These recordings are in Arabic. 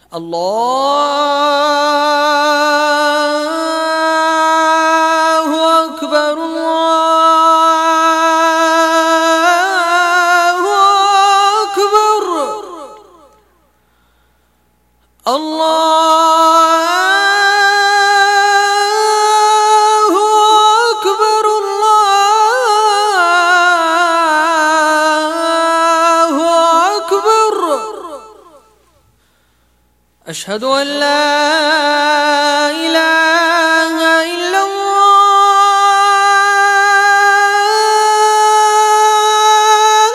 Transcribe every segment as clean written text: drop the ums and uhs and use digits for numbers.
الله أكبر الله أكبر الله أكبر الله أكبر. أشهد أن لا إله إلا الله.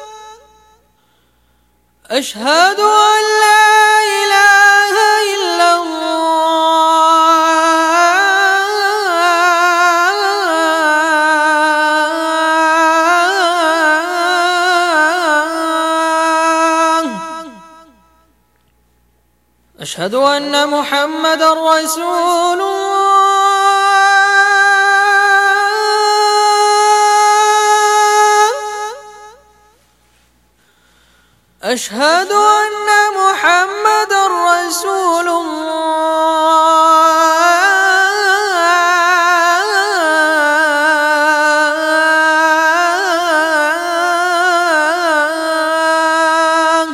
أشهد أن لا إله إلا الله. أشهد أن محمدًا رسول الله. أشهد أن محمدًا رسول الله.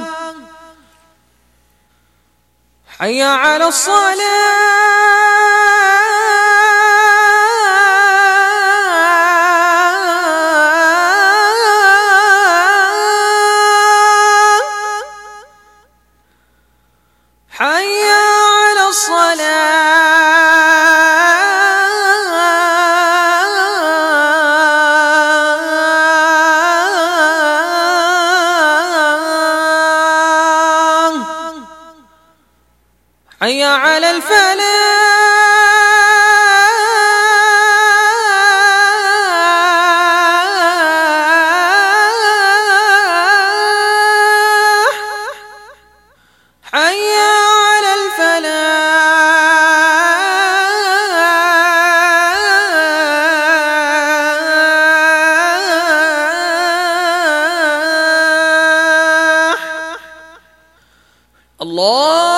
حي على الصلاة. حي على الصلاة. حي على الفلاح. حي على الفلاح. الله